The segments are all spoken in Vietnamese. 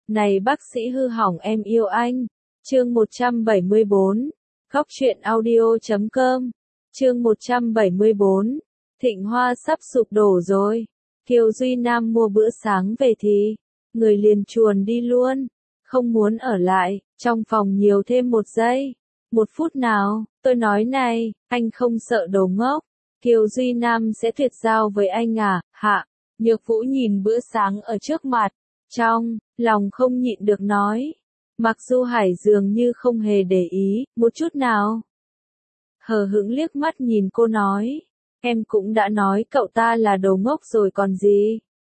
Này bác sĩ hư hỏng em yêu anh. Chương 174. Khóc chuyện audio.com. Chương 174. Thịnh Hoa sắp sụp đổ rồi. Kiều Duy Nam mua bữa sáng về thì người liền chuồn đi luôn, không muốn ở lại trong phòng nhiều thêm một giây, một phút nào. Tôi nói này, anh không sợ đồ ngốc, Kiều Duy Nam sẽ tuyệt giao với anh à? Hạ Nhược Vũ nhìn bữa sáng ở trước mặt, trong lòng không nhịn được nói. Mặc dù Hải dường như không hề để ý một chút nào, hờ hững liếc mắt nhìn cô nói, em cũng đã nói cậu ta là đồ ngốc rồi còn gì.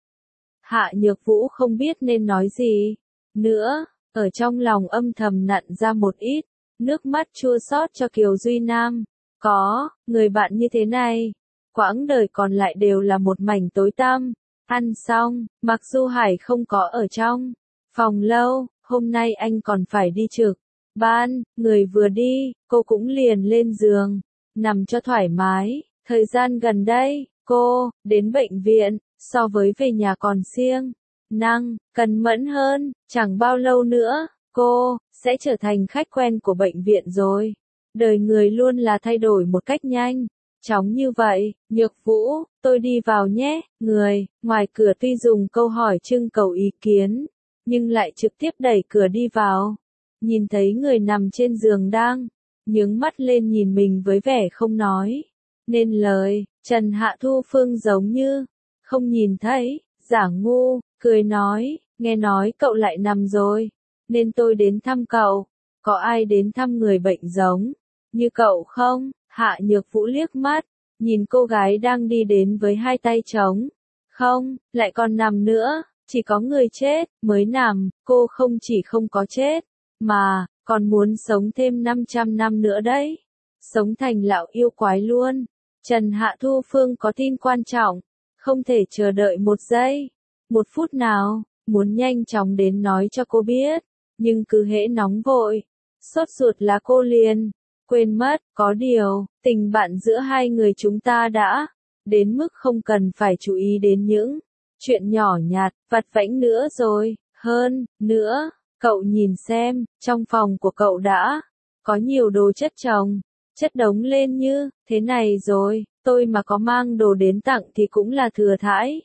Hạ Nhược Vũ không biết nên nói gì nữa, ở trong lòng âm thầm nặn ra một ít nước mắt chua xót cho Kiều Duy Nam. Có người bạn như thế này, quãng đời còn lại đều là một mảnh tối tăm. Ăn xong, Mặc Du Hải không có ở trong phòng lâu, hôm nay anh còn phải đi trực ban. Người vừa đi, cô cũng liền lên giường nằm cho thoải mái. Thời gian gần đây, cô đến bệnh viện so với về nhà còn siêng năng cẩn mẫn hơn. Chẳng bao lâu nữa, cô sẽ trở thành khách quen của bệnh viện rồi. Đời người luôn là thay đổi một cách nhanh chóng như vậy. Nhược Vũ, tôi đi vào nhé. Người ngoài cửa tuy dùng câu hỏi trưng cầu ý kiến, nhưng lại trực tiếp đẩy cửa đi vào. Nhìn thấy người nằm trên giường đang nhướng mắt lên nhìn mình với vẻ không nói nên lời, Trần Hạ Thu Phương giống như không nhìn thấy, giả ngu, cười nói, nghe nói cậu lại nằm rồi, nên tôi đến thăm cậu. Có ai đến thăm người bệnh giống như cậu không? Hạ Nhược Vũ liếc mắt nhìn cô gái đang đi đến với hai tay trống không, lại còn nằm nữa. Chỉ có người chết mới nằm, cô không chỉ không có chết, mà còn muốn sống thêm 500 năm nữa đấy. Sống thành lão yêu quái luôn. Trần Hạ Thu Phương có tin quan trọng, không thể chờ đợi một giây, một phút nào, muốn nhanh chóng đến nói cho cô biết, nhưng cứ hễ nóng vội, sốt ruột là cô liền quên mất. Có điều, tình bạn giữa hai người chúng ta đã đến mức không cần phải chú ý đến những chuyện nhỏ nhặt, vặt vãnh nữa rồi. Hơn nữa, cậu nhìn xem, trong phòng của cậu đã có nhiều đồ chất chồng, chất đống lên như thế này rồi, tôi mà có mang đồ đến tặng thì cũng là thừa thãi.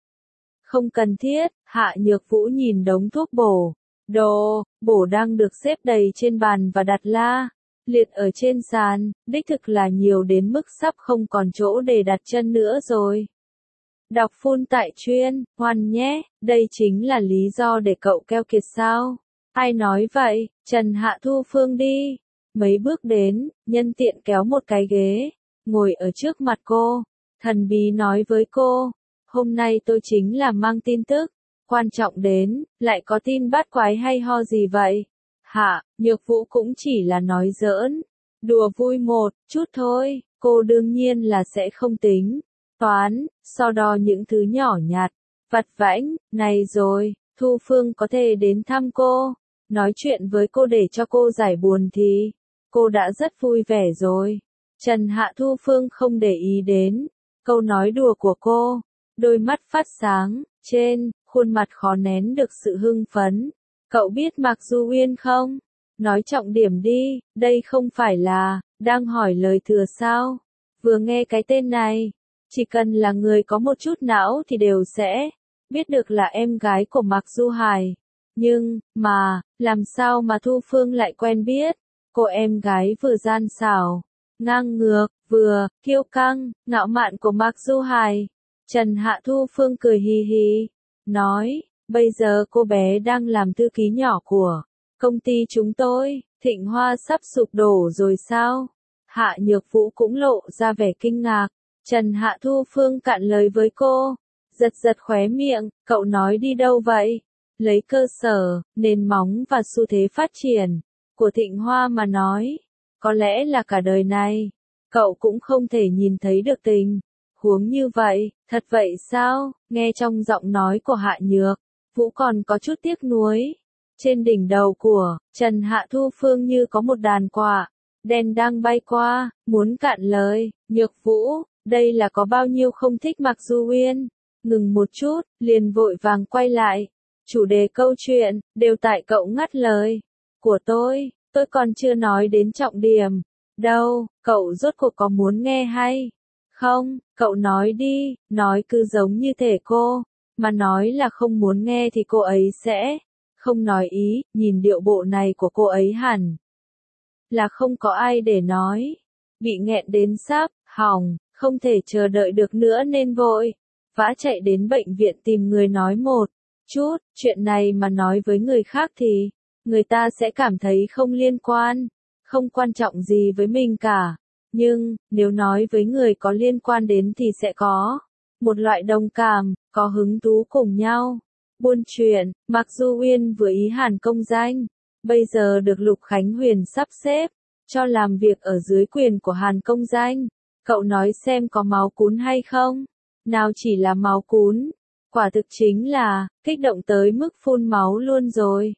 Không cần thiết. Hạ Nhược Vũ nhìn đống thuốc bổ, đồ bổ đang được xếp đầy trên bàn và đặt la liệt ở trên sàn, đích thực là nhiều đến mức sắp không còn chỗ để đặt chân nữa rồi. Đọc full tại chuyên Hoan nhé, đây chính là lý do để cậu keo kiệt sao? Ai nói vậy? Trần Hạ Thu Phương đi mấy bước đến, nhân tiện kéo một cái ghế, ngồi ở trước mặt cô, thần bí nói với cô, hôm nay tôi chính là mang tin tức quan trọng đến, lại có tin bát quái hay ho gì vậy? Hạ Nhược Vũ cũng chỉ là nói giỡn, đùa vui một chút thôi, cô đương nhiên là sẽ không tính toán so đo những thứ nhỏ nhặt, vặt vãnh này rồi. Thu Phương có thể đến thăm cô, nói chuyện với cô để cho cô giải buồn thì cô đã rất vui vẻ rồi. Trần Hạ Thu Phương không để ý đến câu nói đùa của cô, đôi mắt phát sáng, trên khuôn mặt khó nén được sự hưng phấn. Cậu biết Mạc Du Uyên không? Nói trọng điểm đi, đây không phải là đang hỏi lời thừa sao? Vừa nghe cái tên này, chỉ cần là người có một chút não thì đều sẽ biết được là em gái của Mạc Du Hải. Nhưng mà, làm sao mà Thu Phương lại quen biết? Cô em gái vừa gian xảo, ngang ngược, vừa kiêu căng, ngạo mạn của Mạc Du Hải. Trần Hạ Thu Phương cười hì hì, nói, bây giờ cô bé đang làm thư ký nhỏ của công ty chúng tôi. Thịnh Hoa sắp sụp đổ rồi sao? Hạ Nhược Vũ cũng lộ ra vẻ kinh ngạc. Trần Hạ Thu Phương cạn lời với cô, giật giật khóe miệng, cậu nói đi đâu vậy? Lấy cơ sở, nền móng và xu thế phát triển của Thịnh Hoa mà nói, có lẽ là cả đời này, cậu cũng không thể nhìn thấy được tình huống như vậy. Thật vậy sao? Nghe trong giọng nói của Hạ Nhược Vũ còn có chút tiếc nuối. Trên đỉnh đầu của Trần Hạ Thu Phương như có một đàn quạ đen đang bay qua, muốn cạn lời. Nhược Vũ, đây là có bao nhiêu không thích Mạc Du Uyên? Ngừng một chút, liền vội vàng quay lại, chủ đề câu chuyện, đều tại cậu ngắt lời của tôi còn chưa nói đến trọng điểm. Đâu, cậu rốt cuộc có muốn nghe hay không? Cậu nói đi, nói cứ giống như thể cô, mà nói là không muốn nghe thì cô ấy sẽ không nói ý, nhìn điệu bộ này của cô ấy hẳn là không có ai để nói. Bị nghẹn đến sắp hỏng, không thể chờ đợi được nữa nên vội vã chạy đến bệnh viện tìm người nói một chút. Chuyện này mà nói với người khác thì người ta sẽ cảm thấy không liên quan, không quan trọng gì với mình cả. Nhưng, nếu nói với người có liên quan đến thì sẽ có một loại đồng cảm, có hứng thú cùng nhau buôn chuyện. Mặc dù Uyên vừa ý Hàn công danh, bây giờ được Lục Khánh Huyền sắp xếp cho làm việc ở dưới quyền của Hàn công danh. Cậu nói xem có máu cún hay không? Nào chỉ là máu cún, quả thực chính là kích động tới mức phun máu luôn rồi.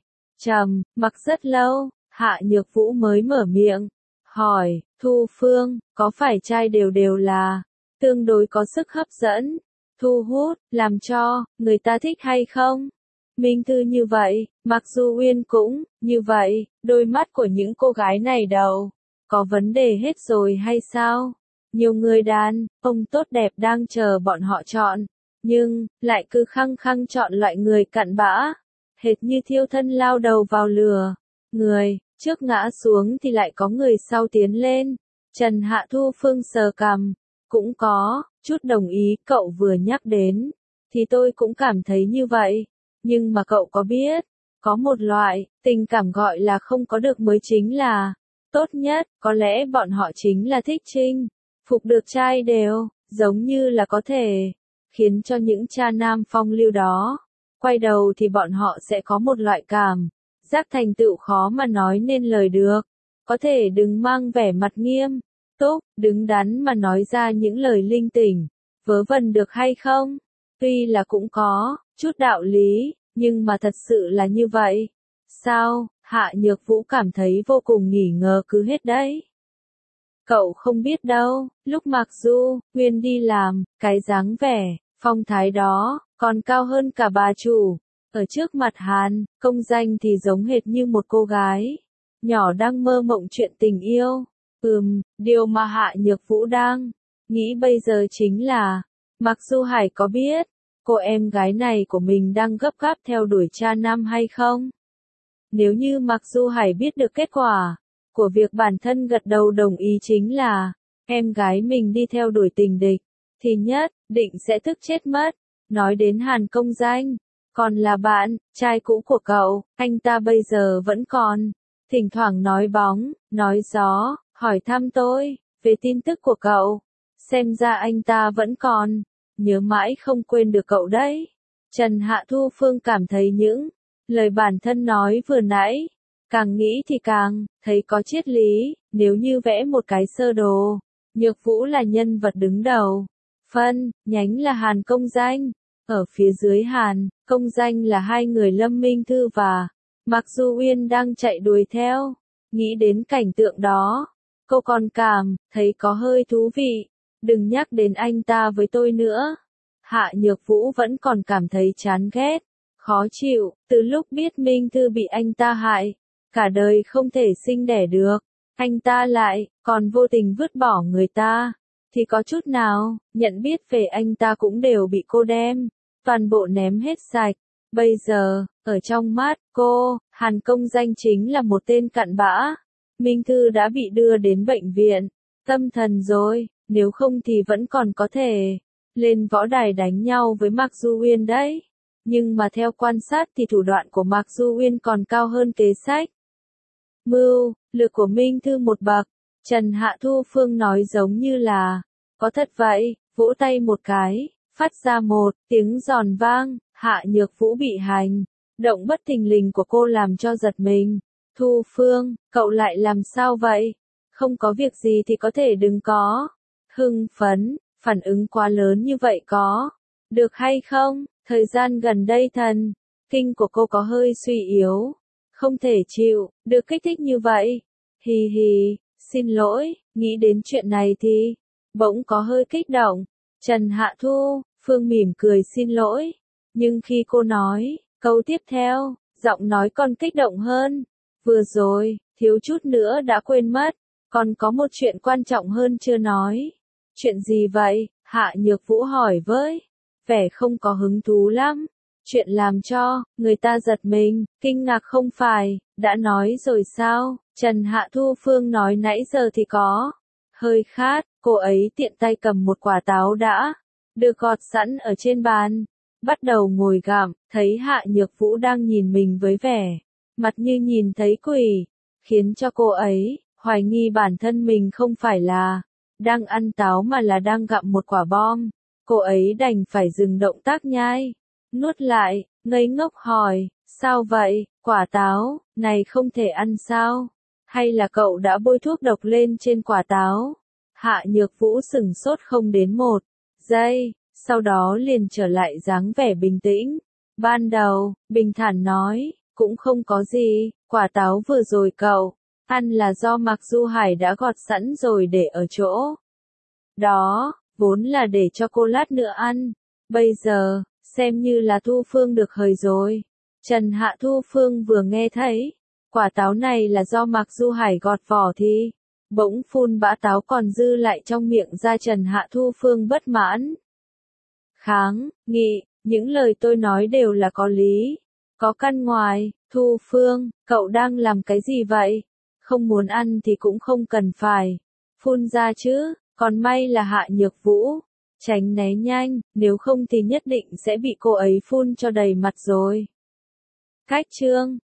Mặc rất lâu, Hạ Nhược Vũ mới mở miệng, hỏi, Thu Phương, có phải trai đều đều là tương đối có sức hấp dẫn, thu hút, làm cho người ta thích hay không? Minh Thư như vậy, mặc dù Uyên cũng như vậy, đôi mắt của những cô gái này đâu có vấn đề hết rồi hay sao? Nhiều người đàn ông tốt đẹp đang chờ bọn họ chọn, nhưng lại cứ khăng khăng chọn loại người cặn bã, hệt như thiêu thân lao đầu vào lửa. Người trước ngã xuống thì lại có người sau tiến lên. Trần Hạ Thu Phương sờ cằm, cũng có chút đồng ý. Cậu vừa nhắc đến thì tôi cũng cảm thấy như vậy, nhưng mà cậu có biết, có một loại tình cảm gọi là không có được mới chính là tốt nhất. Có lẽ bọn họ chính là thích chinh phục được trai đều, giống như là có thể khiến cho những cha nam phong lưu đó quay đầu thì bọn họ sẽ có một loại cảm giác thành tựu khó mà nói nên lời được. Có thể đừng mang vẻ mặt nghiêm túc, đứng đắn mà nói ra những lời linh tinh, vớ vẩn được hay không? Tuy là cũng có chút đạo lý, nhưng mà thật sự là như vậy sao? Hạ Nhược Vũ cảm thấy vô cùng nghi ngờ cứ hết đấy. Cậu không biết đâu, lúc Mạc Du Uyên đi làm, cái dáng vẻ phong thái đó còn cao hơn cả bà chủ. Ở trước mặt Hàn công danh thì giống hệt như một cô gái nhỏ đang mơ mộng chuyện tình yêu. Điều mà Hạ Nhược Vũ đang nghĩ bây giờ chính là, Mạc Du Hải có biết cô em gái này của mình đang gấp gáp theo đuổi cha nam hay không? Nếu như Mạc Du Hải biết được kết quả của việc bản thân gật đầu đồng ý chính là em gái mình đi theo đuổi tình địch, thì nhất định sẽ tức chết mất. Nói đến Hàn công danh, còn là bạn trai cũ của cậu, anh ta bây giờ vẫn còn thỉnh thoảng nói bóng, nói gió, hỏi thăm tôi về tin tức của cậu. Xem ra anh ta vẫn còn nhớ mãi không quên được cậu đấy. Trần Hạ Thu Phương cảm thấy những lời bản thân nói vừa nãy, càng nghĩ thì càng thấy có triết lý. Nếu như vẽ một cái sơ đồ, Nhược Vũ là nhân vật đứng đầu, phân nhánh là Hàn công danh, ở phía dưới Hàn công danh là hai người Lâm Minh Thư và Mạc Du Uyên đang chạy đuổi theo. Nghĩ đến cảnh tượng đó, cô còn cảm thấy có hơi thú vị. Đừng nhắc đến anh ta với tôi nữa. Hạ Nhược Vũ vẫn còn cảm thấy chán ghét, khó chịu, từ lúc biết Minh Thư bị anh ta hại, cả đời không thể sinh đẻ được, anh ta lại còn vô tình vứt bỏ người ta, thì có chút nào nhận biết về anh ta cũng đều bị cô đem toàn bộ ném hết sạch. Bây giờ, ở trong mắt cô, Hàn công danh chính là một tên cặn bã. Minh Thư đã bị đưa đến bệnh viện tâm thần rồi, nếu không thì vẫn còn có thể lên võ đài đánh nhau với Mạc Du Uyên đấy. Nhưng mà theo quan sát thì thủ đoạn của Mạc Du Uyên còn cao hơn kế sách mưu lược của Minh Thư một bậc. Trần Hạ Thu Phương nói giống như là có thật vậy, vỗ tay một cái, phát ra một tiếng giòn vang. Hạ Nhược Vũ bị hành động bất thình lình của cô làm cho giật mình. Thu Phương, cậu lại làm sao vậy? Không có việc gì thì có thể đừng có hưng phấn, phản ứng quá lớn như vậy có được hay không? Thời gian gần đây thần kinh của cô có hơi suy yếu, không thể chịu được kích thích như vậy. Hì hì, xin lỗi, nghĩ đến chuyện này thì bỗng có hơi kích động. Trần Hạ Thu Phương mỉm cười xin lỗi, nhưng khi cô nói Câu tiếp theo, giọng nói còn kích động hơn. Vừa rồi, thiếu chút nữa đã quên mất, còn có một chuyện quan trọng hơn chưa nói. Chuyện gì vậy? Hạ Nhược Vũ hỏi với vẻ không có hứng thú lắm. Chuyện làm cho người ta giật mình, kinh ngạc không phải, đã nói rồi sao? Trần Hạ Thu Phương nói nãy giờ thì có. Hơi khát, cô ấy tiện tay cầm một quả táo đã được gọt sẵn ở trên bàn, bắt đầu ngồi gặm, thấy Hạ Nhược Vũ đang nhìn mình với vẻ mặt như nhìn thấy quỷ, khiến cho cô ấy hoài nghi bản thân mình không phải là đang ăn táo mà là đang gặm một quả bom. Cô ấy đành phải dừng động tác nhai, nuốt lại, ngây ngốc hỏi, sao vậy, quả táo này không thể ăn sao? Hay là cậu đã bôi thuốc độc lên trên quả táo? Hạ Nhược Vũ sửng sốt không đến 1 giây, sau đó liền trở lại dáng vẻ bình tĩnh. Ban đầu, bình thản nói, cũng không có gì, quả táo vừa rồi cậu ăn là do Mạc Du Hải đã gọt sẵn rồi để ở chỗ đó, vốn là để cho cô lát nữa ăn. Bây giờ, xem như là Thu Phương được hời rồi. Trần Hạ Thu Phương vừa nghe thấy quả táo này là do Mạc Du Hải gọt vỏ thì bỗng phun bã táo còn dư lại trong miệng ra. Trần Hạ Thu Phương bất mãn kháng nghị, những lời tôi nói đều là có lý, có căn ngoài. Thu Phương, cậu đang làm cái gì vậy? Không muốn ăn thì cũng không cần phải phun ra chứ, còn may là Hạ Nhược Vũ tránh né nhanh, nếu không thì nhất định sẽ bị cô ấy phun cho đầy mặt rồi. Cách chương